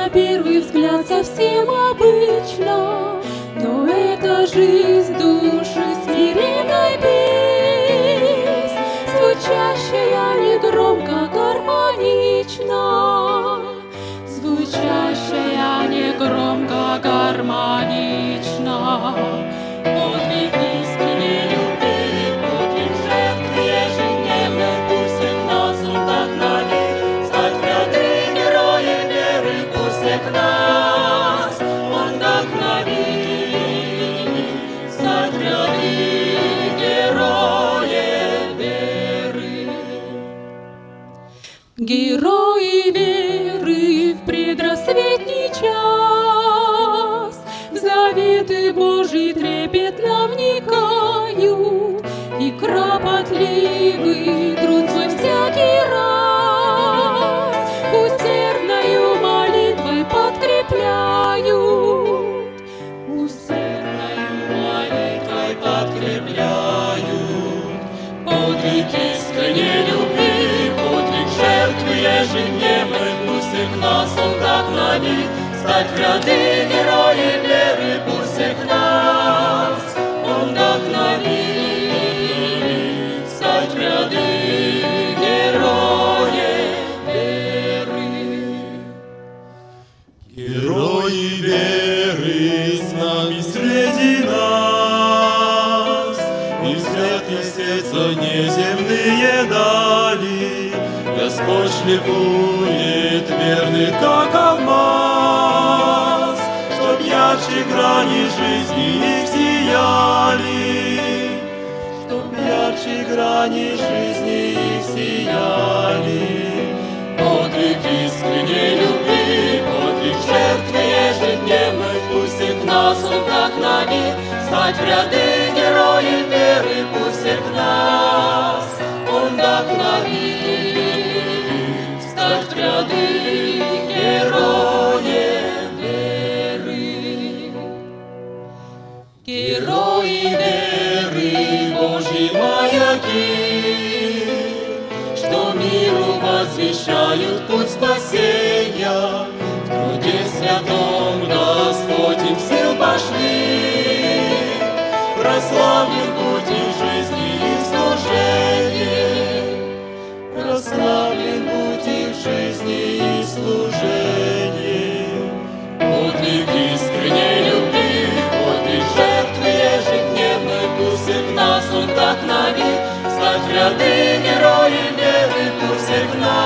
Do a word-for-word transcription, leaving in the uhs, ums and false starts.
на первый взгляд совсем обычно, но это жизнь души смиренной без, звучащая негромко, гармонично, звучащая негромко, гармонично. Подвиг искренней любви, подвиг жертвы ежедневной, пусть всех нас он вдохновит, стать в ряды героев веры, пусть всех нас он вдохновит, стать в ряды героев веры. Герои веры в предрассветный час в заветы Божий трепетно вникают, и кропотливый труд свой всякий раз усердною молитвой подкрепляют, усердною молитвой подкрепляют. Подвиг искренней любви, подвиг жертвы ежедневной, пусть всех нас он вдохновит, стать в ряды героев веры, пусть всех нас он вдохновит, стать в ряды героев веры. Герои веры с нами среди нас, и взгляд и сердца неземные дали, Господь шлифует верных, как алмаз, чтоб ярче грани жизни их сияли, чтоб ярче грани жизни их сияли. Подвиг искренней любви, подвиг жертвы ежедневной, пусть всех нас он вдохновит, стать в ряды героев веры, пусть всех нас он вдохновит, стать в ряды героев веры. Герои веры, Божьи маяки, что миру возвещают путь спасения, в труде святом Господь им сил пошли, прославлен путь их жизни и служения, прославлен путь их жизни и служения. Подвиг искренней любви, подвиг жертвы ежедневной, пусть всех нас он вдохновит, стать в ряды героев веры, пусть всех нас